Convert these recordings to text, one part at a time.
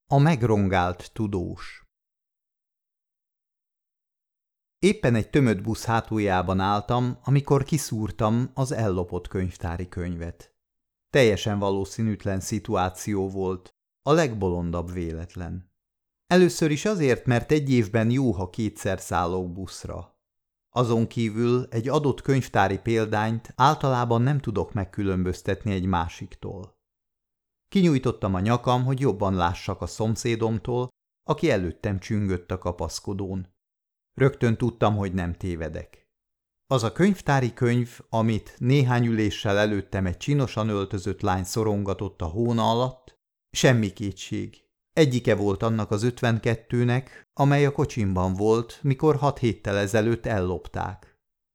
A megrongált tudós. Éppen egy tömött busz hátuljában álltam, amikor kiszúrtam az ellopott könyvtári könyvet. Teljesen valószínűtlen szituáció volt, a legbolondabb véletlen. Először is azért, mert egy évben jó, ha kétszer szállok buszra. Azon kívül egy adott könyvtári példányt általában nem tudok megkülönböztetni egy másiktól. Kinyújtottam a nyakam, hogy jobban lássak a szomszédomtól, aki előttem csüngött a kapaszkodón. Rögtön tudtam, hogy nem tévedek. Az a könyvtári könyv, amit néhány üléssel előttem egy csinosan öltözött lány szorongatott a hóna alatt, semmi kétség. Egyike volt annak az 52-nek, amely a kocsimban volt, mikor 6 héttel ezelőtt ellopták.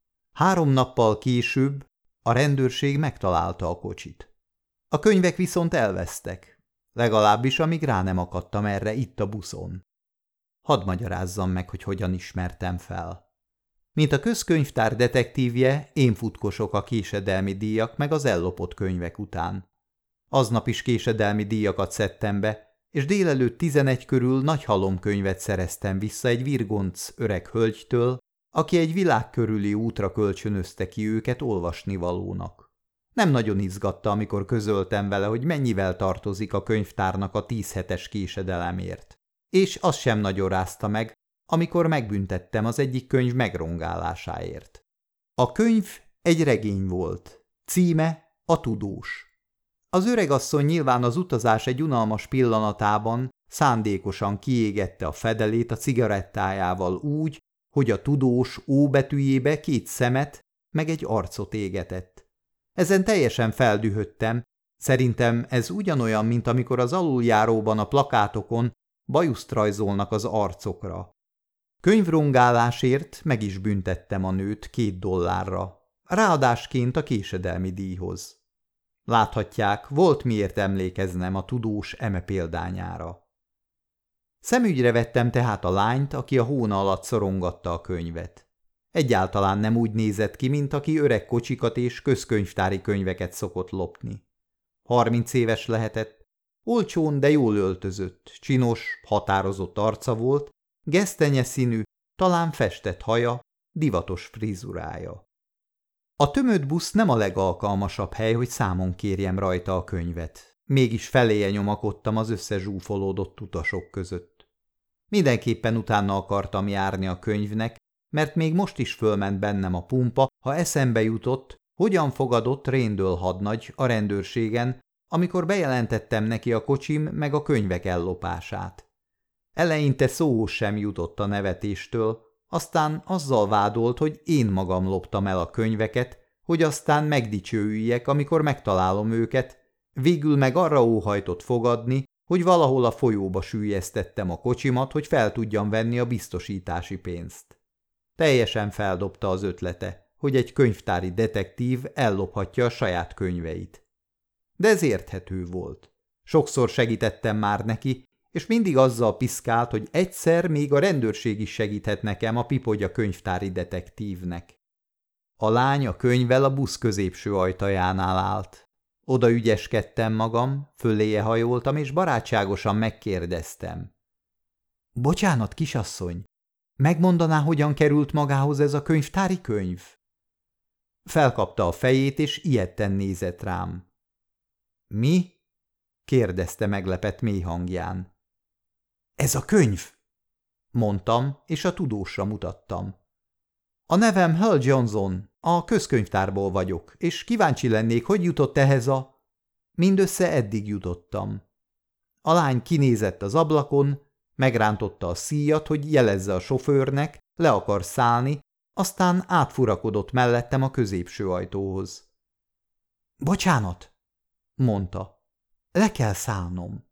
3 nappal később a rendőrség megtalálta a kocsit. A könyvek viszont elvesztek, legalábbis amíg rá nem akadtam erre itt a buszon. Hadd magyarázzam meg, hogy hogyan ismertem fel. Mint a közkönyvtár detektívje, én futkosok a késedelmi díjak meg az ellopott könyvek után. Aznap is késedelmi díjakat szedtem be, és délelőtt 11 körül nagy halomkönyvet szereztem vissza egy virgonc öreg hölgytől, aki egy világ körüli útra kölcsönözte ki őket olvasnivalónak. Nem nagyon izgatta, amikor közöltem vele, hogy mennyivel tartozik a könyvtárnak a 10 hetes késedelemért. És az sem nagyon rázta meg, amikor megbüntettem az egyik könyv megrongálásáért. A könyv egy regény volt. Címe A tudós. Az öregasszony nyilván az utazás egy unalmas pillanatában szándékosan kiégette a fedelét a cigarettájával úgy, hogy a tudós ó betűjébe 2 szemet meg egy arcot égetett. Ezen teljesen feldühödtem, szerintem ez ugyanolyan, mint amikor az aluljáróban a plakátokon bajuszt rajzolnak az arcokra. Könyvrongálásért meg is büntettem a nőt $2, ráadásként a késedelmi díjhoz. Láthatják, volt miért emlékeznem a tudós eme példányára. Szemügyre vettem tehát a lányt, aki a hóna alatt szorongatta a könyvet. Egyáltalán nem úgy nézett ki, mint aki öreg kocsikat és közkönyvtári könyveket szokott lopni. 30 éves lehetett, olcsón, de jól öltözött, csinos, határozott arca volt, gesztenye színű, talán festett haja, divatos frizurája. A tömött busz nem a legalkalmasabb hely, hogy számon kérjem rajta a könyvet. Mégis feléje nyomakodtam az összezsúfolódott utasok között. Mindenképpen utána akartam járni a könyvnek, mert még most is fölment bennem a pumpa, ha eszembe jutott, hogyan fogadott Randall hadnagy a rendőrségen, amikor bejelentettem neki a kocsim meg a könyvek ellopását. Eleinte szóhoz sem jutott a nevetéstől, aztán azzal vádolt, hogy én magam loptam el a könyveket, hogy aztán megdicsőüljek, amikor megtalálom őket, végül meg arra óhajtott fogadni, hogy valahol a folyóba süllyesztettem a kocsimat, hogy fel tudjam venni a biztosítási pénzt. Teljesen feldobta az ötlete, hogy egy könyvtári detektív ellophatja a saját könyveit. De ez érthető volt. Sokszor segítettem már neki, és mindig azzal piszkált, hogy egyszer még a rendőrség is segíthet nekem a pipogya könyvtári detektívnek. A lány a könyvvel a busz középső ajtajánál állt. Oda ügyeskedtem magam, föléje hajoltam, és barátságosan megkérdeztem. Bocsánat, kisasszony, megmondaná, hogyan került magához ez a könyvtári könyv? Felkapta a fejét, és ijedten nézett rám. Mi? Kérdezte meglepett mély hangján. Ez a könyv, mondtam, és a tudósra mutattam. A nevem Hal Johnson, a közkönyvtárból vagyok, és kíváncsi lennék, hogy jutott ehhez a... Mindössze eddig jutottam. A lány kinézett az ablakon, megrántotta a szíjat, hogy jelezze a sofőrnek, le akar szállni, aztán átfurakodott mellettem a középső ajtóhoz. Bocsánat, mondta, le kell szállnom.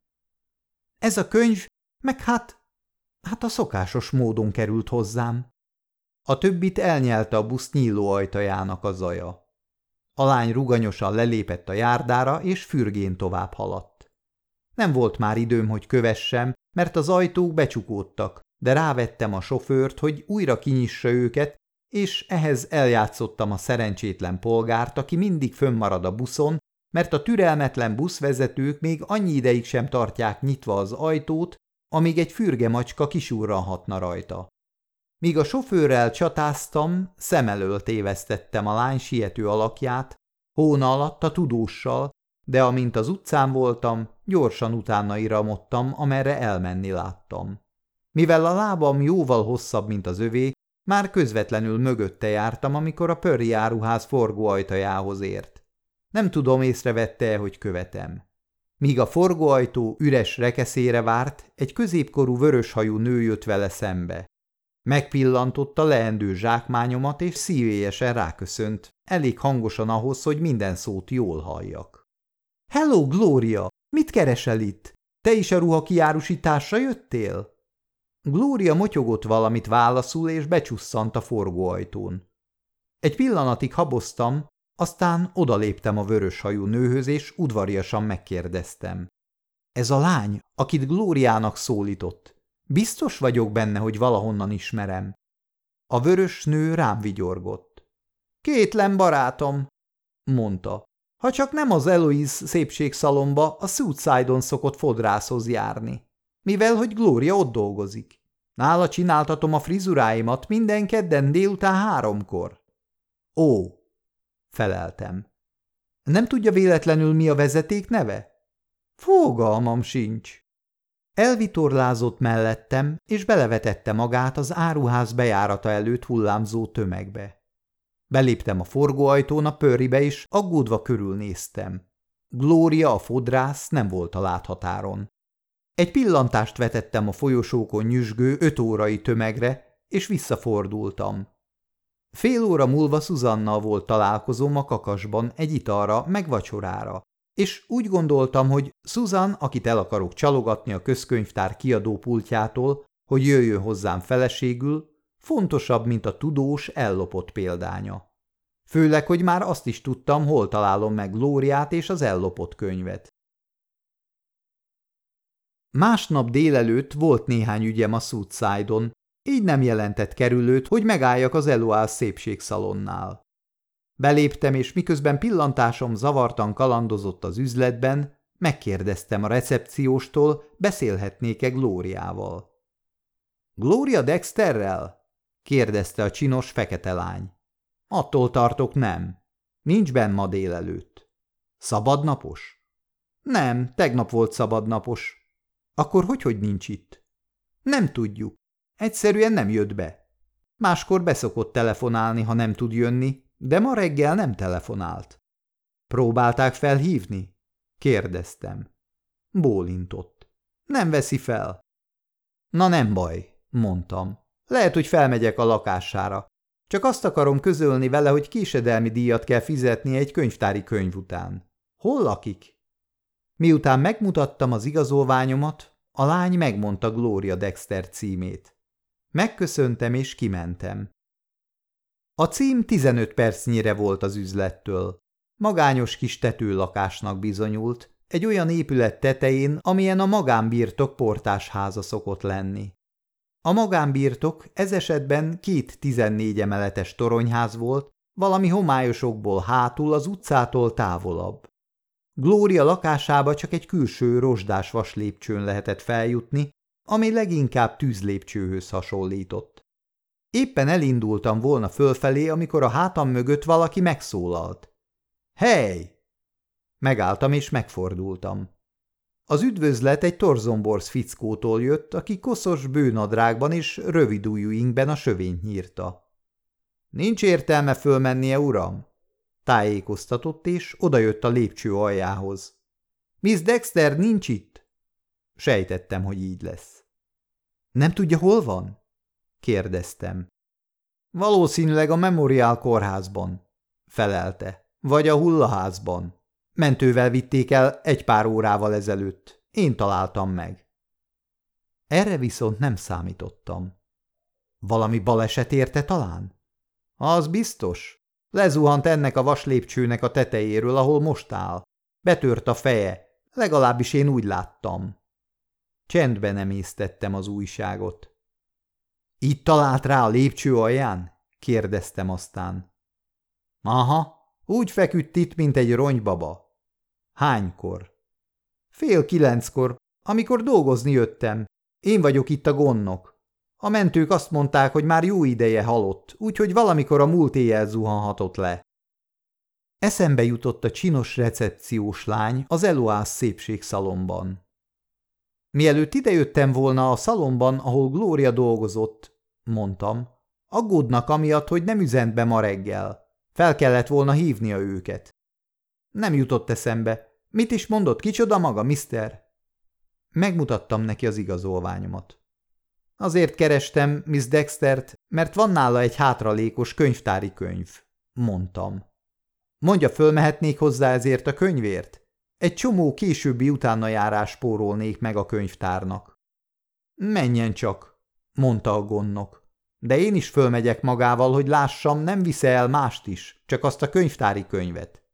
Ez a könyv, meg hát a szokásos módon került hozzám. A többit elnyelte a busz nyíló ajtajának a zaja. A lány ruganyosan lelépett a járdára, és fürgén tovább haladt. Nem volt már időm, hogy kövessem, mert az ajtók becsukódtak, de rávettem a sofőrt, hogy újra kinyissa őket, és ehhez eljátszottam a szerencsétlen polgárt, aki mindig fönnmarad a buszon, mert a türelmetlen buszvezetők még annyi ideig sem tartják nyitva az ajtót, amíg egy fürge macska kisurranhatna rajta. Míg a sofőrrel csatáztam, szem elől tévesztettem a lány siető alakját, hóna alatt a tudóssal, de amint az utcán voltam, gyorsan utána iramodtam, amerre elmenni láttam. Mivel a lábam jóval hosszabb, mint az övé, már közvetlenül mögötte jártam, amikor a Pörri áruház forgóajtajához ért. Nem tudom, észrevette-e, hogy követem. Míg a forgóajtó üres rekeszére várt, egy középkorú vöröshajú nő jött vele szembe. Megpillantotta leendő zsákmányomat, és szívélyesen ráköszönt, elég hangosan ahhoz, hogy minden szót jól halljak. – Hello, Gloria! Mit keresel itt? Te is a ruhakiárusításra jöttél? Gloria motyogott valamit válaszul, és becsusszant a forgóajtón. Egy pillanatig haboztam, aztán odaléptem a vöröshajú nőhöz, és udvariasan megkérdeztem. Ez a lány, akit Glóriának szólított. Biztos vagyok benne, hogy valahonnan ismerem. A vörös nő rám vigyorgott. Kétlem, barátom, mondta. Ha csak nem az Eloise szépségszalomba, a Southside-on szokott fodrászhoz járni. Mivel, hogy Gloria ott dolgozik. Nála csináltatom a frizuráimat minden kedden délután 3-kor. Ó, feleltem. Nem tudja véletlenül, mi a vezeték neve? Fogalmam sincs. Elvitorlázott mellettem, és belevetette magát az áruház bejárata előtt hullámzó tömegbe. Beléptem a forgóajtón a Pörribe, és aggódva körülnéztem. Gloria, a fodrász nem volt a láthatáron. Egy pillantást vetettem a folyosókon nyüzsgő 5 órai tömegre, és visszafordultam. Fél óra múlva Susannal volt találkozóm a kakasban egy italra meg vacsorára, és úgy gondoltam, hogy Susan, akit el akarok csalogatni a közkönyvtár kiadó pultjától, hogy jöjjön hozzám feleségül, fontosabb, mint a tudós ellopott példánya. Főleg, hogy már azt is tudtam, hol találom meg Glóriát és az ellopott könyvet. Másnap délelőtt volt néhány ügyem a Southside-on, így nem jelentett kerülőt, hogy megálljak az Eloise szépségszalonnál. Beléptem, és miközben pillantásom zavartan kalandozott az üzletben, megkérdeztem a recepcióstól, beszélhetnék-e Glóriával. – Gloria Dexterrel? – kérdezte a csinos fekete lány. – Attól tartok, nem. Nincs benn ma délelőtt. – Szabadnapos? – Nem, tegnap volt szabadnapos. – Akkor hogy nincs itt? – Nem tudjuk. Egyszerűen nem jött be. Máskor beszokott telefonálni, ha nem tud jönni, de ma reggel nem telefonált. Próbálták felhívni? Kérdeztem. Bólintott. Nem veszi fel. Na nem baj, mondtam. Lehet, hogy felmegyek a lakására. Csak azt akarom közölni vele, hogy késedelmi díjat kell fizetni egy könyvtári könyv után. Hol lakik? Miután megmutattam az igazolványomat, a lány megmondta Gloria Dexter címét. Megköszöntem és kimentem. A cím 15 percnyire volt az üzlettől. Magányos kis tetőlakásnak bizonyult, egy olyan épület tetején, amilyen a magánbirtok portásháza szokott lenni. A magánbirtok ez esetben 2 14 emeletes toronyház volt, valami homályos okból hátul az utcától távolabb. Gloria lakásába csak egy külső rozsdás vaslépcsőn lehetett feljutni, ami leginkább tűzlépcsőhöz hasonlított. Éppen elindultam volna fölfelé, amikor a hátam mögött valaki megszólalt. Hey! Megálltam és megfordultam. Az üdvözlet egy torzomborz fickótól jött, aki koszos bőnadrágban és rövidujjú ingben a sövényt nyírta. Nincs értelme fölmennie, uram? Tájékoztatott, és odajött a lépcső aljához. Miss Dexter nincs itt? Sejtettem, hogy így lesz. Nem tudja, hol van? Kérdeztem. Valószínűleg a Memorial kórházban, felelte, vagy a hullaházban. Mentővel vitték el egy pár órával ezelőtt. Én találtam meg. Erre viszont nem számítottam. Valami baleset érte talán? Az biztos. Lezuhant ennek a vaslépcsőnek a tetejéről, ahol most áll. Betört a feje, legalábbis én úgy láttam. Csendben emésztettem az újságot. Itt talált rá a lépcső alján? Kérdeztem aztán. Aha, úgy feküdt itt, mint egy ronybaba. Hánykor? 8:30, amikor dolgozni jöttem. Én vagyok itt a gondnok. A mentők azt mondták, hogy már jó ideje halott, úgyhogy valamikor a múlt éjjel zuhanhatott le. Eszembe jutott a csinos recepciós lány az Eloise szépségszalonban. Mielőtt idejöttem volna a szalonban, ahol Gloria dolgozott, mondtam, aggódnak amiatt, hogy nem üzent be ma reggel. Fel kellett volna hívnia őket. Nem jutott eszembe. Mit is mondott, kicsoda maga, mister? Megmutattam neki az igazolványomat. Azért kerestem Miss Dextert, mert van nála egy hátralékos könyvtári könyv, mondtam. Mondja, fölmehetnék hozzá ezért a könyvért? Egy csomó későbbi utánajárás spórolnék meg a könyvtárnak. Menjen csak, mondta a gondnok. De én is fölmegyek magával, hogy lássam, nem visze el mást is, csak azt a könyvtári könyvet.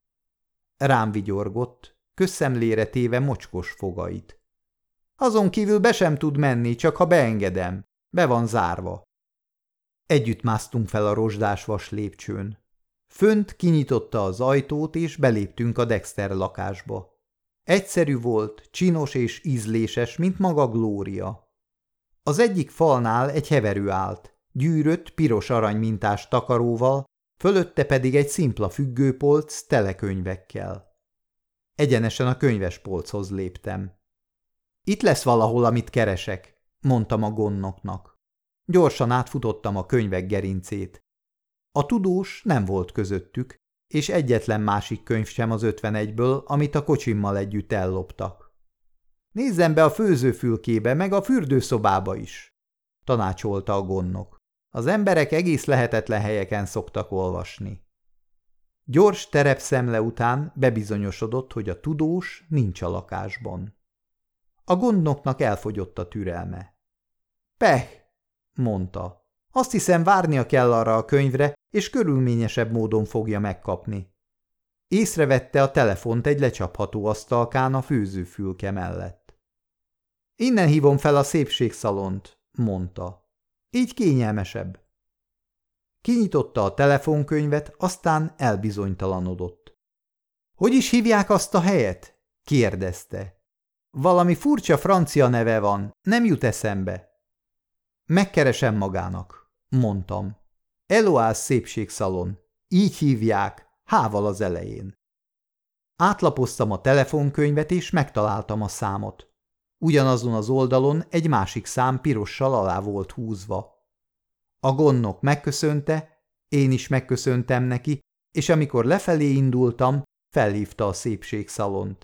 Rám vigyorgott, közszemlére téve mocskos fogait. Azon kívül be sem tud menni, csak ha beengedem. Be van zárva. Együtt másztunk fel a rozsdás vas lépcsőn. Fönt kinyitotta az ajtót, és beléptünk a Dexter lakásba. Egyszerű volt, csinos és ízléses, mint maga Glória. Az egyik falnál egy heverő állt, gyűrött, piros aranymintás takaróval, fölötte pedig egy szimpla függőpolc tele könyvekkel. Egyenesen a könyvespolchoz léptem. Itt lesz valahol, amit keresek, mondtam a gondnoknak. Gyorsan átfutottam a könyvek gerincét. A tudós nem volt közöttük, és egyetlen másik könyv sem az 51-ből, amit a kocsimmal együtt elloptak. Nézzem be a főzőfülkébe, meg a fürdőszobába is, tanácsolta a gondnok. Az emberek egész lehetetlen helyeken szoktak olvasni. Gyors terepszemle után bebizonyosodott, hogy a tudós nincs a lakásban. A gondnoknak elfogyott a türelme. Peh, mondta. Azt hiszem, várnia kell arra a könyvre, és körülményesebb módon fogja megkapni. Észrevette a telefont egy lecsapható asztalkán a főzőfülke mellett. Innen hívom fel a szépségszalont, mondta. Így kényelmesebb. Kinyitotta a telefonkönyvet, aztán elbizonytalanodott. Hogy is hívják azt a helyet? Kérdezte. Valami furcsa francia neve van, nem jut eszembe. Megkeresem magának, mondtam. Eloise szépségszalon. Így hívják, H-val az elején. Átlapoztam a telefonkönyvet, és megtaláltam a számot. Ugyanazon az oldalon egy másik szám pirossal alá volt húzva. A gondnok megköszönte, én is megköszöntem neki, és amikor lefelé indultam, felhívta a szépségszalont.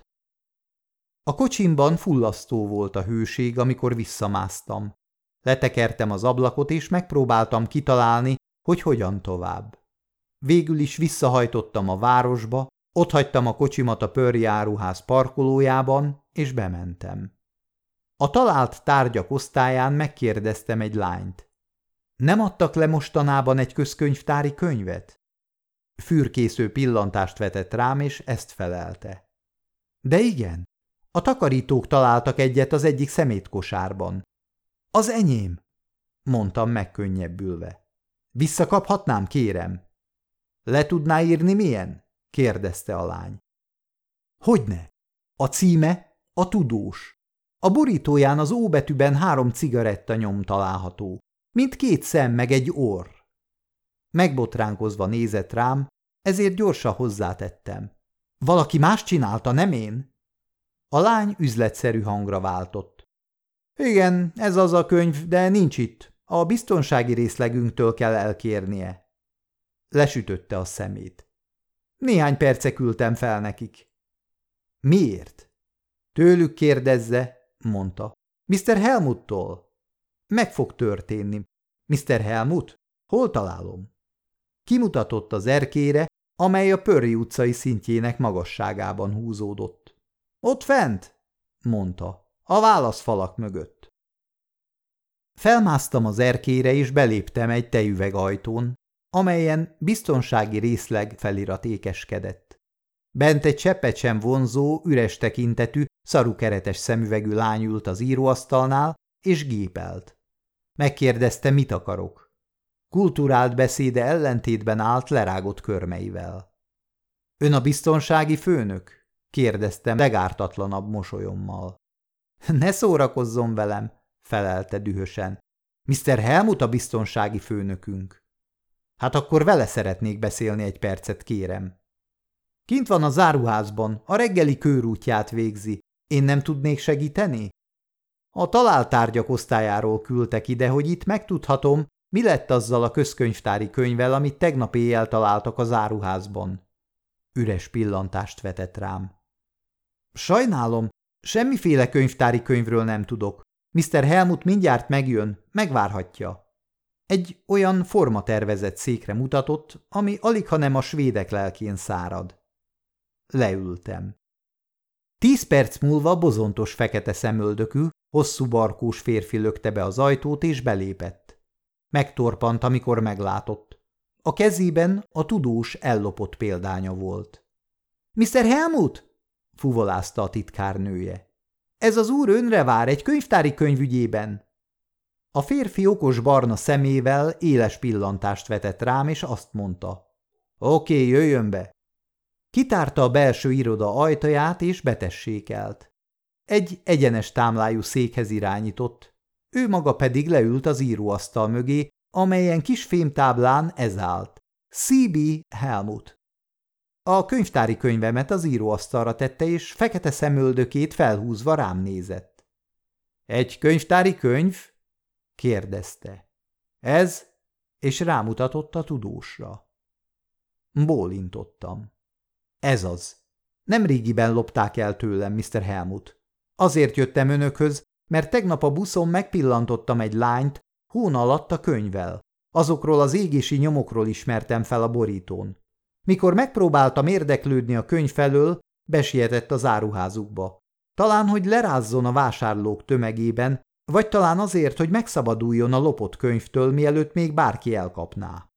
A kocsimban fullasztó volt a hőség, amikor visszamásztam. Letekertem az ablakot, és megpróbáltam kitalálni, hogy hogyan tovább. Végül is visszahajtottam a városba, otthagytam a kocsimat a Pörri áruház parkolójában, és bementem. A talált tárgyak osztályán megkérdeztem egy lányt. Nem adtak le mostanában egy közkönyvtári könyvet? Fürkésző pillantást vetett rám, és ezt felelte. De igen, a takarítók találtak egyet az egyik szemétkosárban. Az enyém, mondtam megkönnyebbülve. Visszakaphatnám, kérem? Le tudná írni milyen? Kérdezte a lány. Hogyne? A címe a tudós. A borítóján az O betűben 3 cigarettanyom található, mint 2 szem meg egy orr. Megbotránkozva nézett rám, ezért gyorsan hozzátettem. Valaki más csinálta, nem én? A lány üzletszerű hangra váltott. Igen, ez az a könyv, de nincs itt. A biztonsági részlegünktől kell elkérnie. Lesütötte a szemét. Néhány perce küldtem fel nekik. Miért? Tőlük kérdezze, mondta. Mr. Helmuttól. Meg fog történni. Mr. Helmut? Hol találom? Kimutatott az erkére, amely a Pörri utcai szintjének magasságában húzódott. Ott fent? Mondta. A válaszfalak mögött. Felmásztam az erkére, és beléptem egy tejüvegajtón, amelyen biztonsági részleg felirat ékeskedett. Bent egy cseppet sem vonzó, üres tekintetű, szarukeretes szemüvegű lány ült az íróasztalnál, és gépelt. Megkérdezte, mit akarok. Kulturált beszéde ellentétben állt lerágott körmeivel. Ön a biztonsági főnök? kérdeztem legártatlanabb mosolyommal. Ne szórakozzon velem, felelte dühösen. Mr. Helmut a biztonsági főnökünk. Hát akkor vele szeretnék beszélni egy percet, kérem. Kint van a záruházban, a reggeli körútját végzi. Én nem tudnék segíteni? A talált tárgyak osztályáról küldtek ide, hogy itt megtudhatom, mi lett azzal a közkönyvtári könyvvel, amit tegnap éjjel találtak a záruházban. Üres pillantást vetett rám. Sajnálom, semmiféle könyvtári könyvről nem tudok. Mr. Helmut mindjárt megjön, megvárhatja. Egy olyan formatervezett székre mutatott, ami alighanem a svédek lelkén szárad. Leültem. 10 perc múlva bozontos fekete szemöldökű, hosszú barkós férfi lökte be az ajtót és belépett. Megtorpant, amikor meglátott. A kezében a tudós ellopott példánya volt. – Mr. Helmut! – fuvolázta a titkárnője. – Ez az úr önre vár egy könyvtári könyv ügyében. A férfi okos barna szemével éles pillantást vetett rám, és azt mondta. – Oké, jöjjön be! Kitárta a belső iroda ajtaját, és betessékelt. Egy egyenes támlájú székhez irányított, ő maga pedig leült az íróasztal mögé, amelyen kis fémtáblán ez állt. C.B. Helmut. A könyvtári könyvemet az íróasztalra tette, és fekete szemöldökét felhúzva rám nézett. – Egy könyvtári könyv? – kérdezte. – Ez? És rámutatott a tudósra. Bólintottam. Ez az. Nemrégiben lopták el tőlem, Mr. Helmut. Azért jöttem önökhöz, mert tegnap a buszon megpillantottam egy lányt hón alatt a könyvvel. Azokról az égési nyomokról ismertem fel a borítón. Mikor megpróbáltam érdeklődni a könyv felől, besietett az áruházukba. Talán, hogy lerázzon a vásárlók tömegében, vagy talán azért, hogy megszabaduljon a lopott könyvtől, mielőtt még bárki elkapná.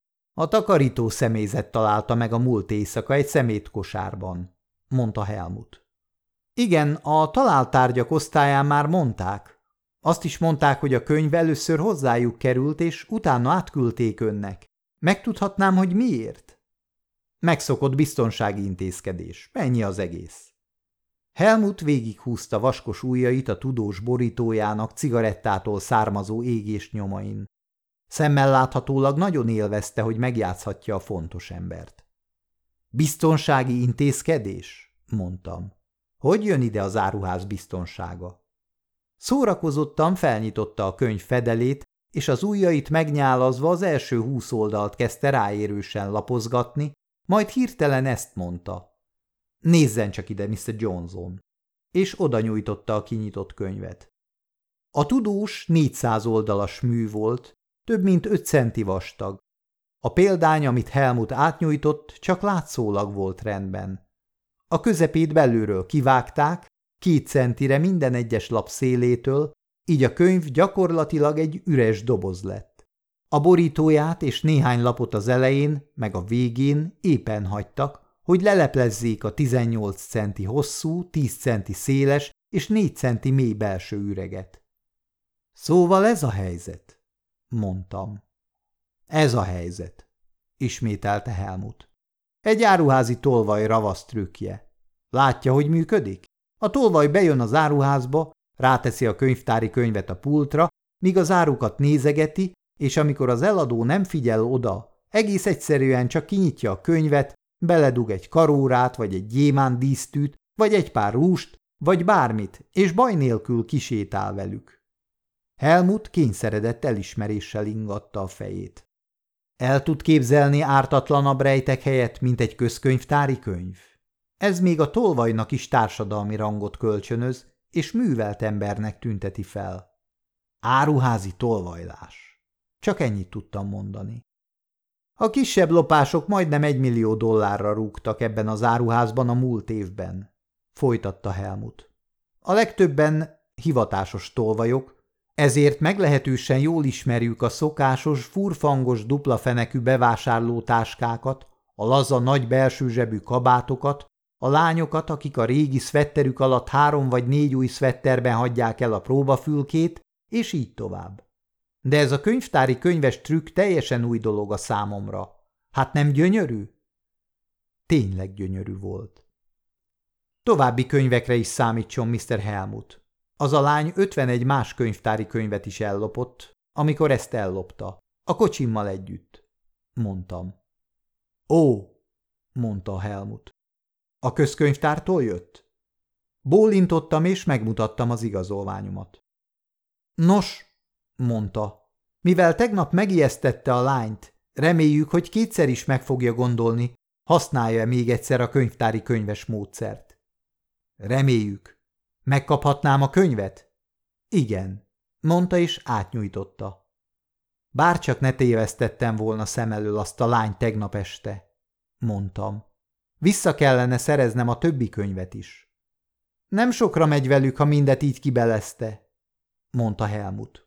A takarító személyzet találta meg a múlt éjszaka egy szemétkosárban, mondta Helmut. Igen, a talált tárgyak osztályán már mondták. Azt is mondták, hogy a könyv először hozzájuk került, és utána átküldték önnek. Megtudhatnám, hogy miért? Megszokott biztonsági intézkedés. Ennyi az egész. Helmut végighúzta vaskos ujjait a tudós borítójának cigarettától származó égés nyomain. Szemmel láthatólag nagyon élvezte, hogy megjátszhatja a fontos embert. Biztonsági intézkedés? Mondtam. Hogy jön ide az áruház biztonsága? Szórakozottan felnyitotta a könyv fedelét, és az ujjait megnyálazva az első 20 oldalt kezdte ráérősen lapozgatni, majd hirtelen ezt mondta. Nézzen csak ide, Mr. Johnson! És oda nyújtotta a kinyitott könyvet. A tudós 400 oldalas mű volt, több mint 5 centi vastag. A példány, amit Helmut átnyújtott, csak látszólag volt rendben. A közepét belülről kivágták, 2 centire minden egyes lap szélétől, így a könyv gyakorlatilag egy üres doboz lett. A borítóját és néhány lapot az elején, meg a végén éppen hagytak, hogy leleplezzék a 18 centi hosszú, 10 centi széles és 4 centi mély belső üreget. Szóval ez a helyzet, mondtam. Ez a helyzet, ismételte Helmut. Egy áruházi tolvaj ravasz trükkje. Látja, hogy működik? A tolvaj bejön az áruházba, ráteszi a könyvtári könyvet a pultra, míg az árukat nézegeti, és amikor az eladó nem figyel oda, egész egyszerűen csak kinyitja a könyvet, beledug egy karórát, vagy egy gyémánt dísztűt, vagy egy pár rúst, vagy bármit, és baj nélkül kisétál velük. Helmut kényszeredett elismeréssel ingatta a fejét. El tud képzelni ártatlanabb rejtek helyett, mint egy közkönyvtári könyv? Ez még a tolvajnak is társadalmi rangot kölcsönöz, és művelt embernek tünteti fel. Áruházi tolvajlás. Csak ennyit tudtam mondani. A kisebb lopások majdnem $1 millió rúgtak ebben az áruházban a múlt évben, folytatta Helmut. A legtöbben hivatásos tolvajok, ezért meglehetősen jól ismerjük a szokásos, furfangos duplafenekű bevásárlótáskákat, a laza nagy belső zsebű kabátokat, a lányokat, akik a régi szvetterük alatt 3 vagy 4 új szvetterben hagyják el a próbafülkét, és így tovább. De ez a könyvtári könyves trükk teljesen új dolog a számomra. Hát nem gyönyörű? Tényleg gyönyörű volt. További könyvekre is számítson, Mr. Helmut. Az a lány 51 más könyvtári könyvet is ellopott, amikor ezt ellopta. A kocsimmal együtt, mondtam. Ó, mondta Helmut. A közkönyvtártól jött? Bólintottam és megmutattam az igazolványomat. Nos, mondta, mivel tegnap megijesztette a lányt, reméljük, hogy kétszer is meg fogja gondolni, használja-e még egyszer a könyvtári könyves módszert. Reméljük. Megkaphatnám a könyvet? Igen, mondta és átnyújtotta. Bárcsak ne tévesztettem volna szem elől azt a lányt tegnap este, mondtam. Vissza kellene szereznem a többi könyvet is. Nem sokra megy velük, ha mindet így kibelezte, mondta Helmut.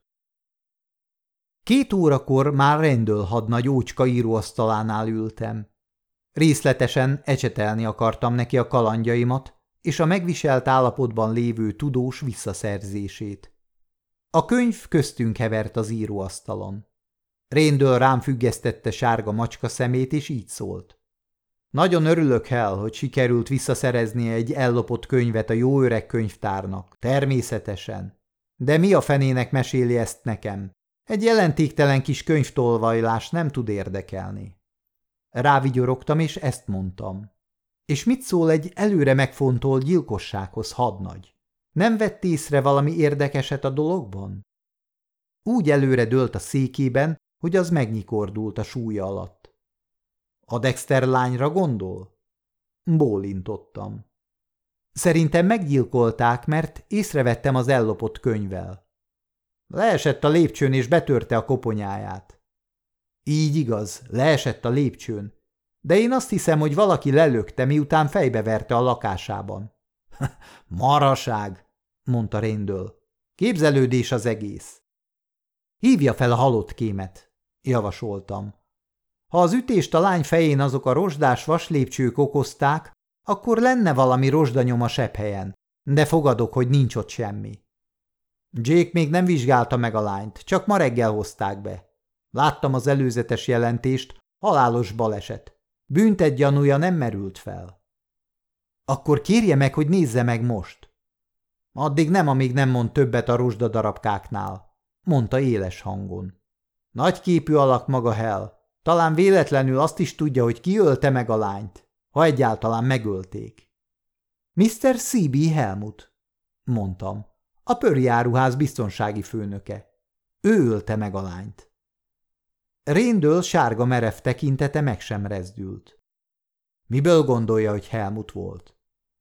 2 órakor már Randall hadnagy ócska íróasztalánál ültem. Részletesen ecsetelni akartam neki a kalandjaimat és a megviselt állapotban lévő tudós visszaszerzését. A könyv köztünk hevert az íróasztalon. Randall rám függesztette sárga macska szemét, és így szólt. Nagyon örülök, Hal, hogy sikerült visszaszerezni egy ellopott könyvet a jó öreg könyvtárnak, természetesen. De mi a fenének meséli ezt nekem? Egy jelentéktelen kis könyvtolvajlás nem tud érdekelni. Rávigyorogtam, és ezt mondtam. És mit szól egy előre megfontolt gyilkossághoz, hadnagy? Nem vett észre valami érdekeset a dologban? Úgy előre dőlt a székében, hogy az megnyikordult a súlya alatt. A Dexter lányra gondol? Bólintottam. Szerintem meggyilkolták, mert észrevettem az ellopott könyvvel. Leesett a lépcsőn és betörte a koponyáját. Így igaz, leesett a lépcsőn, de én azt hiszem, hogy valaki lelökte, miután fejbeverte a lakásában. Maraság, mondta Randall. Képzelődés az egész. Hívja fel a halott kémet, javasoltam. Ha az ütést a lány fején azok a rozsdás vaslépcsők okozták, akkor lenne valami rozsdanyom a sebhelyen, de fogadok, hogy nincs ott semmi. Jake még nem vizsgálta meg a lányt, csak ma reggel hozták be. Láttam az előzetes jelentést, halálos baleset. Bűntettgyanúja nem merült fel. Akkor kérje meg, hogy nézze meg most. Addig nem, amíg nem mond többet a rozsdadarabkáknál, mondta éles hangon. Nagyképű alak maga Hal. Talán véletlenül azt is tudja, hogy ki ölte meg a lányt, ha egyáltalán megölték. Mr. C.B. Helmut, mondtam, a Pöri áruház biztonsági főnöke. Ő ölte meg a lányt. Randall sárga merev tekintete meg sem rezdült. Miből gondolja, hogy Helmut volt?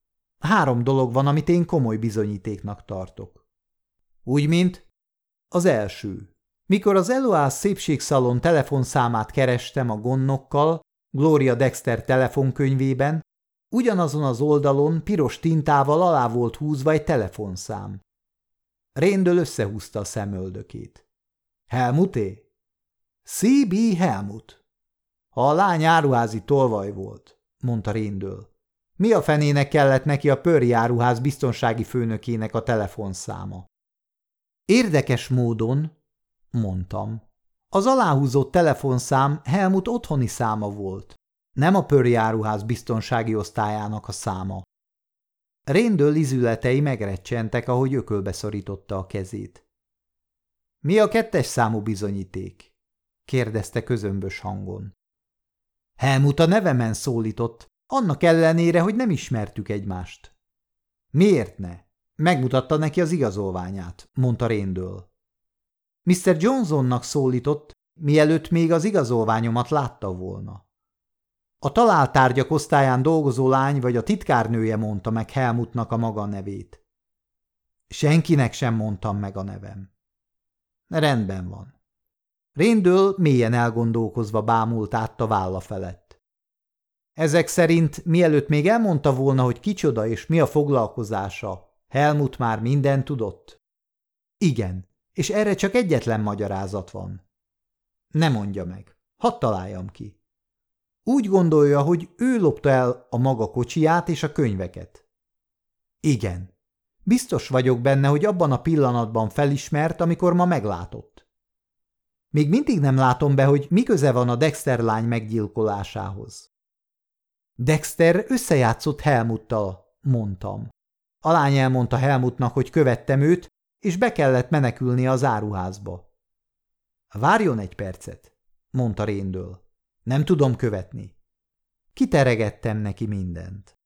3 dolog van, amit én komoly bizonyítéknak tartok. Úgy, mint? Az első. Mikor az Eloise szépségszalon telefonszámát kerestem a gondnokkal, Gloria Dexter telefonkönyvében, ugyanazon az oldalon piros tintával alá volt húzva egy telefonszám. Randall összehúzta a szemöldökét. Helmuté? C.B. Helmut. Ha a lány áruházi tolvaj volt, mondta Randall. Mi a fenének kellett neki a Pöri áruház biztonsági főnökének a telefonszáma? Érdekes módon, mondtam. Az aláhúzott telefonszám Helmut otthoni száma volt, nem a Pöri áruház biztonsági osztályának a száma. Randall izületei megrecsentek, ahogy ökölbe szorította a kezét. Mi a 2. számú bizonyíték? kérdezte közömbös hangon. Helmut a nevemen szólított, annak ellenére, hogy nem ismertük egymást. Miért ne? Megmutatta neki az igazolványát, mondta Randall. Mr. Johnsonnak szólított, mielőtt még az igazolványomat látta volna. A találtárgyak osztályán dolgozó lány vagy a titkárnője mondta meg Helmutnak a maga nevét. Senkinek sem mondtam meg a nevem. Rendben van. Randall mélyen elgondolkozva bámult át a válla felett. Ezek szerint, mielőtt még elmondta volna, hogy kicsoda és mi a foglalkozása, Helmut már mindent tudott? Igen, és erre csak egyetlen magyarázat van. Ne mondja meg, hadd találjam ki. Úgy gondolja, hogy ő lopta el a maga kocsiját és a könyveket. Igen. Biztos vagyok benne, hogy abban a pillanatban felismert, amikor ma meglátott. Még mindig nem látom be, hogy mi köze van a Dexter lány meggyilkolásához. Dexter összejátszott Helmuttal, mondtam. A lány elmondta Helmutnak, hogy követtem őt, és be kellett menekülnie az áruházba. Várjon egy percet, mondta Randall. Nem tudom követni. Kiteregettem neki mindent.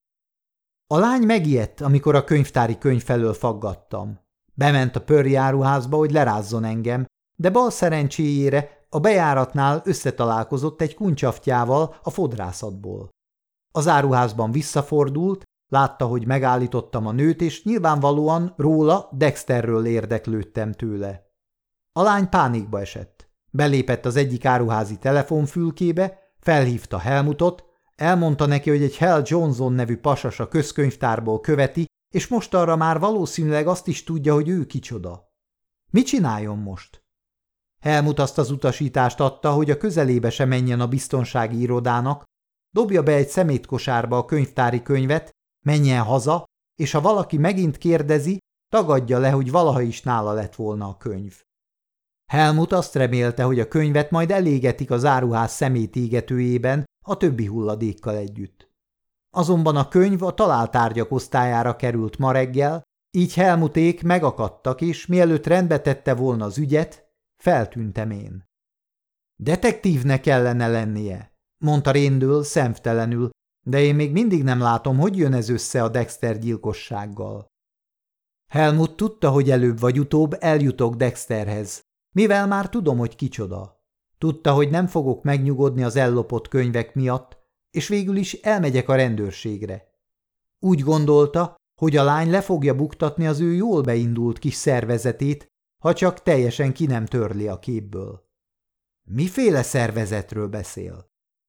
A lány megijedt, amikor a könyvtári könyv felől faggattam. Bement a Purry áruházba, hogy lerázzon engem, de bal szerencséjére a bejáratnál összetalálkozott egy kuncsaftjával a fodrászatból. Az áruházban visszafordult, látta, hogy megállítottam a nőt, és nyilvánvalóan róla, Dexterről érdeklődtem tőle. A lány pánikba esett. Belépett az egyik áruházi telefonfülkébe, felhívta Helmutot, elmondta neki, hogy egy Hal Johnson nevű pasas a közkönyvtárból követi, és mostanra már valószínűleg azt is tudja, hogy ő kicsoda. Mit csináljon most? Helmut azt az utasítást adta, hogy a közelébe se menjen a biztonsági irodának, dobja be egy szemétkosárba a könyvtári könyvet, menjen haza, és ha valaki megint kérdezi, tagadja le, hogy valaha is nála lett volna a könyv. Helmut azt remélte, hogy a könyvet majd elégetik az áruház szemétégetőjében a többi hulladékkal együtt. Azonban a könyv a talált tárgyak osztályára került ma reggel, így Helmuték megakadtak, és mielőtt rendbe tette volna az ügyet, feltűntem én. Detektívnek kellene lennie, mondta Randall szemtelenül, de én még mindig nem látom, hogy jön ez össze a Dexter gyilkossággal. Helmut tudta, hogy előbb vagy utóbb eljutok Dexterhez, mivel már tudom, hogy kicsoda. Tudta, hogy nem fogok megnyugodni az ellopott könyvek miatt, és végül is elmegyek a rendőrségre. Úgy gondolta, hogy a lány le fogja buktatni az ő jól beindult kis szervezetét, ha csak teljesen ki nem törli a képből. Miféle szervezetről beszél?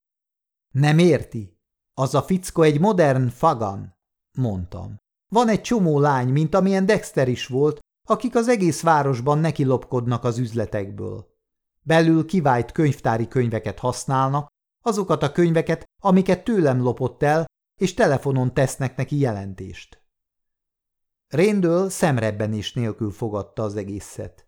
Nem érti? Az a fickó egy modern fagan, mondtam. Van egy csomó lány, mint amilyen Dexter is volt, akik az egész városban nekilopkodnak az üzletekből. Belül kivált könyvtári könyveket használnak, azokat a könyveket, amiket tőlem lopott el, és telefonon tesznek neki jelentést. Randall szemrebbenés nélkül fogadta az egészet.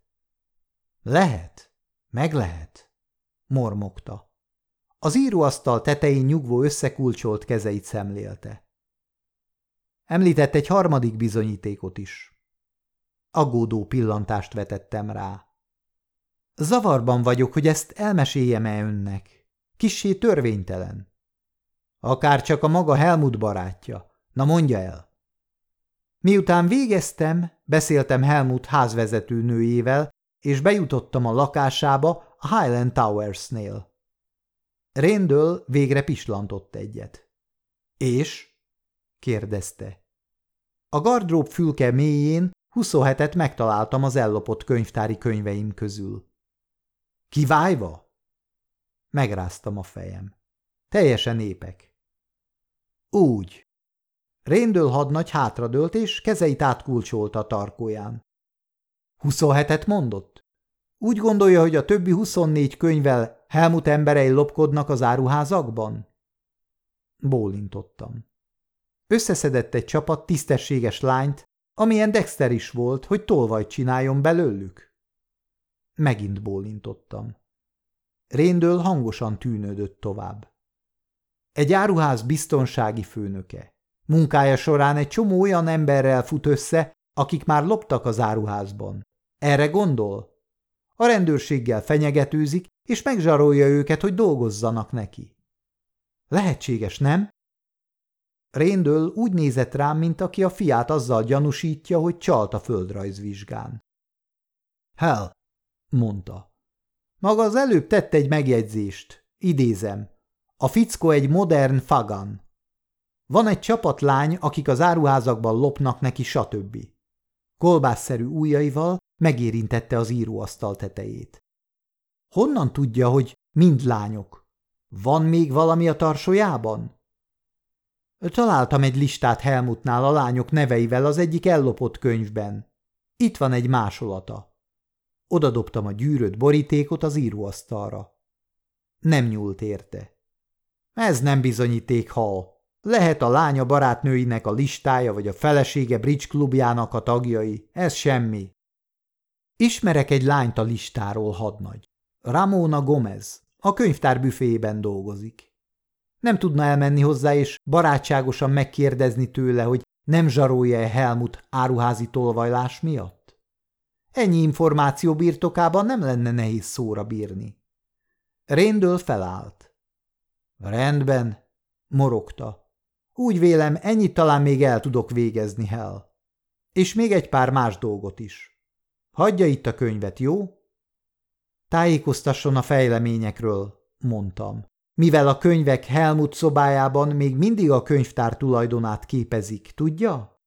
Lehet, meg lehet, mormogta. Az íróasztal tetején nyugvó összekulcsolt kezeit szemlélte. Említett egy harmadik bizonyítékot is. Aggódó pillantást vetettem rá. Zavarban vagyok, hogy ezt elmeséljem-e önnek. Kissé törvénytelen. Akár csak a maga Helmut barátja. Na mondja el. Miután végeztem, beszéltem Helmut házvezető nőjével, és bejutottam a lakásába a Highland Towers-nél. Randall végre pislantott egyet. És? kérdezte. A gardrób fülke mélyén 27-et megtaláltam az ellopott könyvtári könyveim közül. Kivájva? Megráztam a fejem. Teljesen épek. Úgy. Randall hadnagy hátradőlt, és kezeit átkulcsolta a tarkóján. 27-et mondott? Úgy gondolja, hogy a többi 24 könyvvel Helmut emberei lopkodnak az áruházakban? Bólintottam. Összeszedett egy csapat tisztességes lányt, amilyen Dexter is volt, hogy tolvajt csináljon belőlük? Megint bólintottam. Randall hangosan tűnődött tovább. Egy áruház biztonsági főnöke. Munkája során egy csomó olyan emberrel fut össze, akik már loptak az áruházban. Erre gondol? A rendőrséggel fenyegetőzik, és megzsarolja őket, hogy dolgozzanak neki. Lehetséges, nem? Randall úgy nézett rám, mint aki a fiát azzal gyanúsítja, hogy csalt a földrajzvizsgán. Hell, mondta. Maga az előbb tett egy megjegyzést. Idézem. A fickó egy modern fagan. Van egy csapat lány, akik az áruházakban lopnak neki, stb. Kolbászszerű ujjaival megérintette az íróasztal tetejét. Honnan tudja, hogy mind lányok? Van még valami a tarsójában? Találtam egy listát Helmutnál a lányok neveivel az egyik ellopott könyvben. Itt van egy másolata. Odadobtam a gyűrött borítékot az íróasztalra. Nem nyúlt érte. Ez nem bizonyíték, Hal. Lehet a lánya barátnőinek a listája, vagy a felesége bridge klubjának a tagjai. Ez semmi. Ismerek egy lányt a listáról, hadnagy. Ramona Gomez. A könyvtár büféjében dolgozik. Nem tudna elmenni hozzá és barátságosan megkérdezni tőle, hogy Nem zsarolja-e Helmut áruházi tolvajlás miatt? Ennyi információ birtokában nem lenne nehéz szóra bírni. Randall felállt. Rendben, morogta. Úgy vélem, ennyit talán még el tudok végezni, Hal. És még egy pár más dolgot is. Hagyja itt a könyvet, jó? Tájékoztasson a fejleményekről, mondtam. Mivel a könyvek Helmut szobájában még mindig a könyvtár tulajdonát képezik, tudja?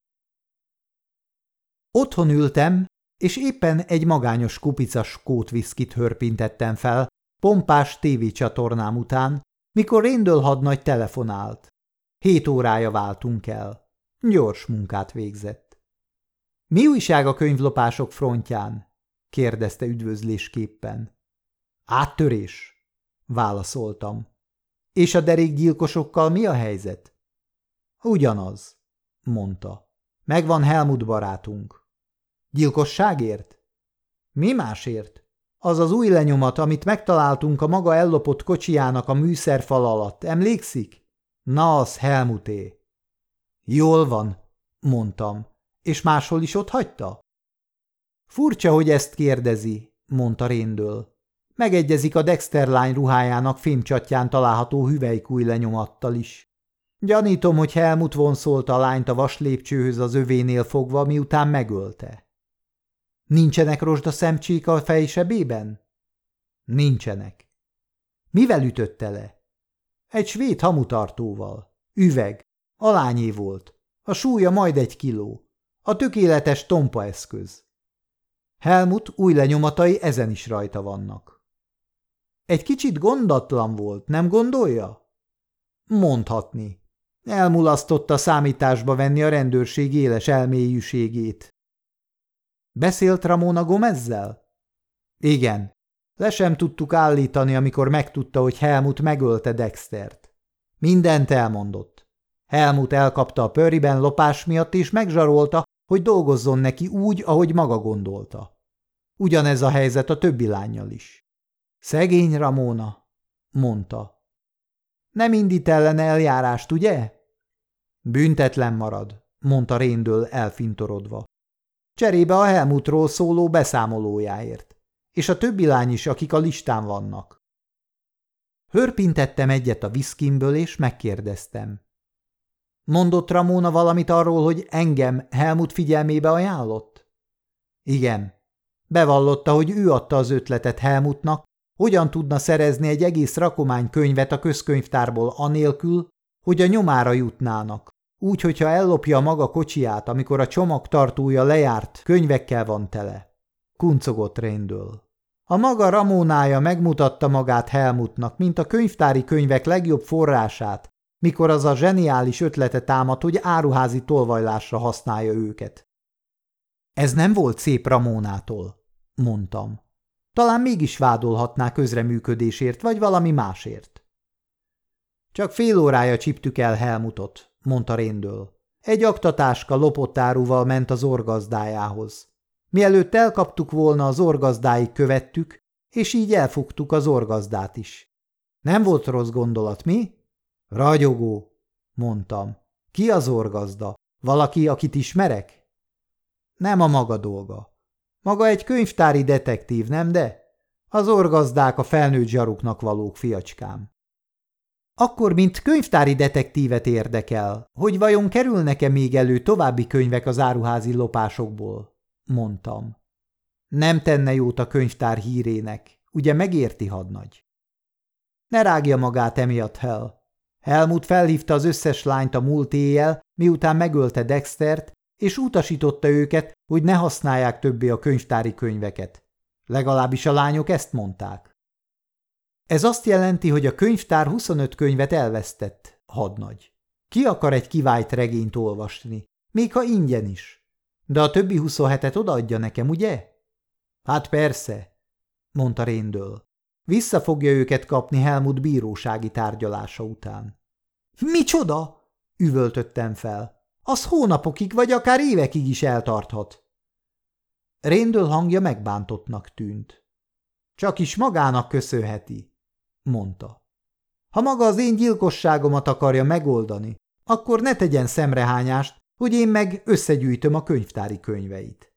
Otthon ültem, és éppen egy magányos kupicas skótviszkit hörpintettem fel, pompás tévécsatornám után, mikor Randall hadnagy telefonált. 7 órája váltunk el. Gyors munkát végzett. Mi újság a könyvlopások frontján? Kérdezte üdvözlésképpen. Áttörés, válaszoltam. És a derékgyilkosokkal mi a helyzet? Ugyanaz, mondta. Megvan Helmut barátunk. Gyilkosságért? Mi másért? Az az új lenyomat, amit megtaláltunk a maga ellopott kocsijának a műszerfal alatt, emlékszik? Na, az Helmuté. Jól van, mondtam. És máshol is ott hagyta? Furcsa, hogy ezt kérdezi, mondta Randall. Megegyezik a Dexter lány ruhájának fémcsatján található hüvelykúj lenyomattal is. Gyanítom, hogy Helmut vonszolta a lányt a vaslépcsőhöz az övénél fogva, miután megölte. Nincsenek rozsdaszemcsék a fejsebében? Nincsenek. Mivel ütötte le? Egy svéd hamutartóval. Üveg. Alányé volt. A súlya majd 1 kiló. A tökéletes tompa eszköz. Helmut új lenyomatai ezen is rajta vannak. Egy kicsit gondatlan volt, nem gondolja? Mondhatni. Elmulasztotta számításba venni a rendőrség éles elmélyűségét. Beszélt Ramona Gomezzel? Igen. Le sem tudtuk állítani, amikor megtudta, hogy Helmut megölte Dextert. Mindent elmondott. Helmut elkapta a Pörriben lopás miatt, és megzsarolta, hogy dolgozzon neki úgy, ahogy maga gondolta. Ugyanez a helyzet a többi lánnyal is. Szegény Ramona, mondta. Nem indít ellen eljárást, ugye? Büntetlen marad, mondta Randall elfintorodva. Cserébe a Helmutról szóló beszámolójáért, és a többi lány is, akik a listán vannak. Hörpintettem egyet a viszkimből, és megkérdeztem. Mondott Ramona valamit arról, hogy engem Helmut figyelmébe ajánlott? Igen. Bevallotta, hogy ő adta az ötletet Helmutnak, hogyan tudna szerezni egy egész rakomány könyvet a közkönyvtárból anélkül, hogy a nyomára jutnának, úgy, hogyha ellopja a maga kocsiját, amikor a csomagtartója lejárt könyvekkel van tele. Kuncogott Randall. A maga Ramonája megmutatta magát Helmutnak, mint a könyvtári könyvek legjobb forrását, mikor az a zseniális ötlete támad, hogy áruházi tolvajlásra használja őket. Ez nem volt szép Ramonától, mondtam. Talán mégis vádolhatná közreműködésért, vagy valami másért. Csak fél órája csíptük el Helmutot, mondta Randall. Egy aktatáska lopott áruval ment az orgazdájához. Mielőtt elkaptuk volna, az orgazdáig követtük, és így elfogtuk az orgazdát is. Nem volt rossz gondolat, mi? Ragyogó, mondtam. Ki az orgazda? Valaki, akit ismerek? Nem a maga dolga. Maga egy könyvtári detektív, nem de? Az orgazdák a felnőtt zsaruknak valók, fiacskám. Akkor, mint könyvtári detektívet érdekel, hogy vajon kerülnek-e még elő további könyvek az áruházi lopásokból? Mondtam. Nem tenne jót a könyvtár hírének, ugye megérti, hadnagy? Ne rágja magát emiatt, Hal. Helmut felhívta az összes lányt a múlt éjjel, miután megölte Dextert, és utasította őket, hogy ne használják többé a könyvtári könyveket. Legalábbis a lányok ezt mondták. Ez azt jelenti, hogy a könyvtár 25 könyvet elvesztett, hadnagy. Ki akar egy kivált regényt olvasni, még ha ingyen is? De a többi 27-et odaadja nekem, ugye? Hát persze, mondta Randall. Vissza fogja őket kapni Helmut bírósági tárgyalása után. Micsoda? Üvöltöttem fel. Az hónapokig vagy akár évekig is eltarthat. Randall hangja megbántottnak tűnt. Csak is magának köszönheti, mondta. Ha maga az én gyilkosságomat akarja megoldani, akkor ne tegyen szemrehányást, hogy én meg összegyűjtöm a könyvtári könyveit.